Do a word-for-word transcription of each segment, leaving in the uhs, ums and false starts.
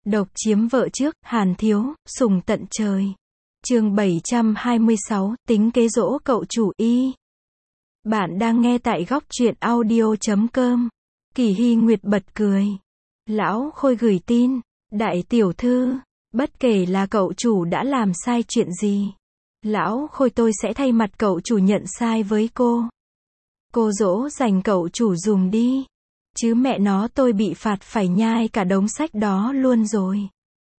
Độc chiếm vợ trước, Hàn Thiếu, sùng tận trời. Chương bảy trăm hai mươi sáu, tính kế dỗ cậu chủ y. Bạn đang nghe tại góc truyện audio chấm com. Kỳ Hy Nguyệt bật cười. Lão Khôi gửi tin, đại tiểu thư, bất kể là cậu chủ đã làm sai chuyện gì, Lão Khôi tôi sẽ thay mặt cậu chủ nhận sai với cô. Cô dỗ dành cậu chủ dùm đi. Chứ mẹ nó tôi bị phạt phải nhai cả đống sách đó luôn rồi.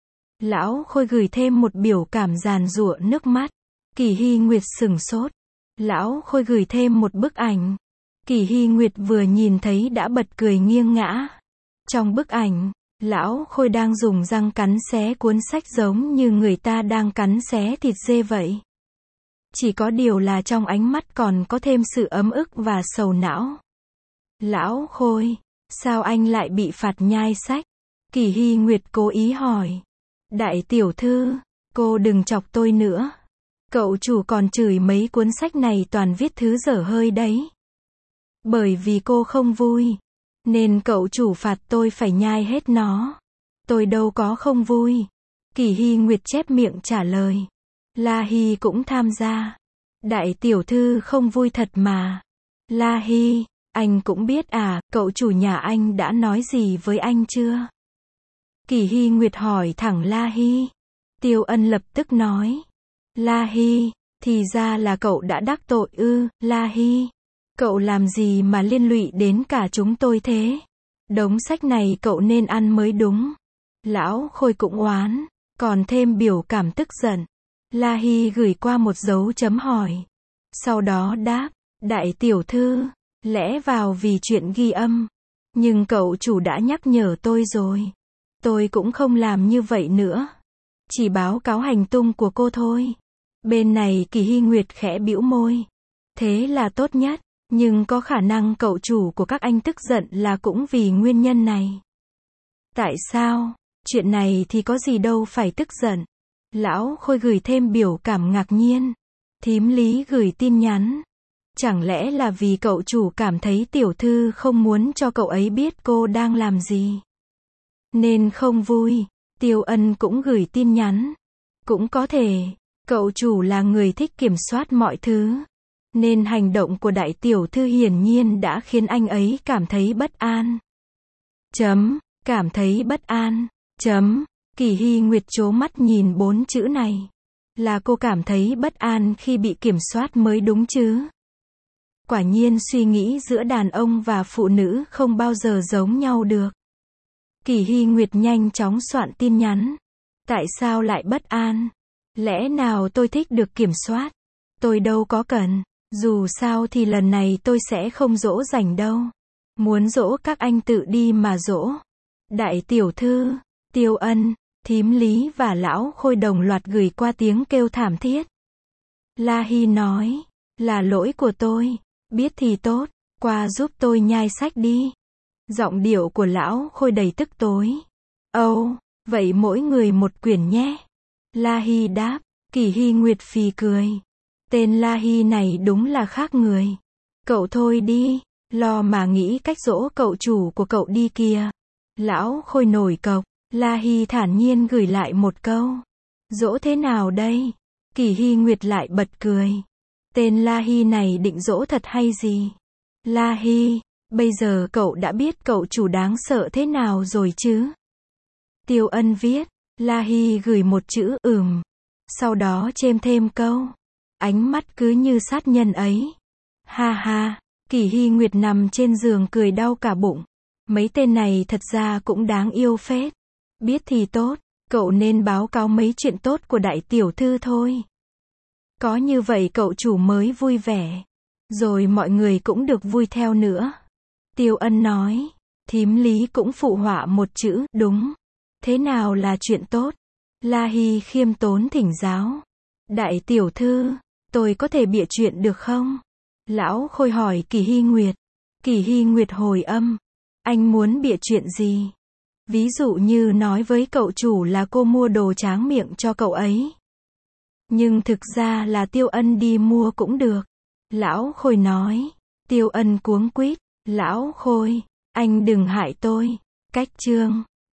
Lão Khôi gửi thêm một biểu cảm giàn giụa nước mắt. Kỳ Hy Nguyệt sửng sốt. Lão Khôi gửi thêm một bức ảnh. Kỳ Hy Nguyệt vừa nhìn thấy đã bật cười nghiêng ngã. Trong bức ảnh, Lão Khôi đang dùng răng cắn xé cuốn sách giống như người ta đang cắn xé thịt dê vậy. Chỉ có điều là trong ánh mắt còn có thêm sự ấm ức và sầu não. Lão Khôi, sao anh lại bị phạt nhai sách? Kỳ Hy Nguyệt cố ý hỏi. Đại tiểu thư, cô đừng chọc tôi nữa. Cậu chủ còn chửi mấy cuốn sách này toàn viết thứ dở hơi đấy. Bởi vì cô không vui, nên cậu chủ phạt tôi phải nhai hết nó. Tôi đâu có không vui. Kỳ Hy Nguyệt chép miệng trả lời. La Hy cũng tham gia. Đại tiểu thư không vui thật mà. La Hy, anh cũng biết à, cậu chủ nhà anh đã nói gì với anh chưa? Kỳ Hy Nguyệt hỏi thẳng La Hy. Tiêu Ân lập tức nói. La Hy, thì ra là cậu đã đắc tội ư? La Hy, cậu làm gì mà liên lụy đến cả chúng tôi thế? Đống sách này cậu nên ăn mới đúng. Lão Khôi cũng oán, còn thêm biểu cảm tức giận. La Hy gửi qua một dấu chấm hỏi. Sau đó đáp, đại tiểu thư, lẽ vào vì chuyện ghi âm. Nhưng cậu chủ đã nhắc nhở tôi rồi. Tôi cũng không làm như vậy nữa. Chỉ báo cáo hành tung của cô thôi. Bên này Kỳ Hy Nguyệt khẽ bĩu môi. Thế là tốt nhất, nhưng có khả năng cậu chủ của các anh tức giận là cũng vì nguyên nhân này. Tại sao? Chuyện này thì có gì đâu phải tức giận. Lão Khôi gửi thêm biểu cảm ngạc nhiên. Thím Lý gửi tin nhắn. Chẳng lẽ là vì cậu chủ cảm thấy tiểu thư không muốn cho cậu ấy biết cô đang làm gì, nên không vui? Tiêu Ân cũng gửi tin nhắn. Cũng có thể, cậu chủ là người thích kiểm soát mọi thứ, nên hành động của đại tiểu thư hiển nhiên đã khiến anh ấy cảm thấy bất an. Chấm, cảm thấy bất an. Chấm, Kỳ Hy Nguyệt trố mắt nhìn bốn chữ này. Là cô cảm thấy bất an khi bị kiểm soát mới đúng chứ. Quả nhiên suy nghĩ giữa đàn ông và phụ nữ không bao giờ giống nhau được. Kỳ Hy Nguyệt nhanh chóng soạn tin nhắn. Tại sao lại bất an? Lẽ nào tôi thích được kiểm soát? Tôi đâu có cần. Dù sao thì lần này tôi sẽ không dỗ dành đâu. Muốn dỗ các anh tự đi mà dỗ. Đại tiểu thư, Tiêu Ân, thím Lý và Lão Khôi đồng loạt gửi qua tiếng kêu thảm thiết. La Hy nói, là lỗi của tôi. Biết thì tốt, qua giúp tôi nhai sách đi. Giọng điệu của Lão Khôi đầy tức tối. Âu, oh, vậy mỗi người một quyển nhé. La Hy đáp. Kỳ Hy Nguyệt phì cười. Tên La Hy này đúng là khác người. Cậu thôi đi, lo mà nghĩ cách dỗ cậu chủ của cậu đi kìa. Lão Khôi nổi cộc. La Hy thản nhiên gửi lại một câu. Dỗ thế nào đây? Kỳ Hy Nguyệt lại bật cười. Tên La Hy này định dỗ thật hay gì? La Hy, bây giờ cậu đã biết cậu chủ đáng sợ thế nào rồi chứ? Tiêu Ân viết. La Hy gửi một chữ ừm. Sau đó chêm thêm câu. Ánh mắt cứ như sát nhân ấy. Ha ha, Kỳ Hy Nguyệt nằm trên giường cười đau cả bụng. Mấy tên này thật ra cũng đáng yêu phết. Biết thì tốt, cậu nên báo cáo mấy chuyện tốt của đại tiểu thư thôi. Có như vậy cậu chủ mới vui vẻ. Rồi mọi người cũng được vui theo nữa. Tiêu Ân nói. Thím Lý cũng phụ họa một chữ, đúng. Thế nào là chuyện tốt? La Hy khiêm tốn thỉnh giáo. Đại tiểu thư, tôi có thể bịa chuyện được không? Lão Khôi hỏi Kỳ Hy Nguyệt. Kỳ Hy Nguyệt hồi âm. Anh muốn bịa chuyện gì? Ví dụ như nói với cậu chủ là cô mua đồ tráng miệng cho cậu ấy. Nhưng thực ra là Tiêu Ân đi mua cũng được. Lão Khôi nói. Tiêu Ân cuống quýt. Lão Khôi, anh đừng hại tôi. Cách chương.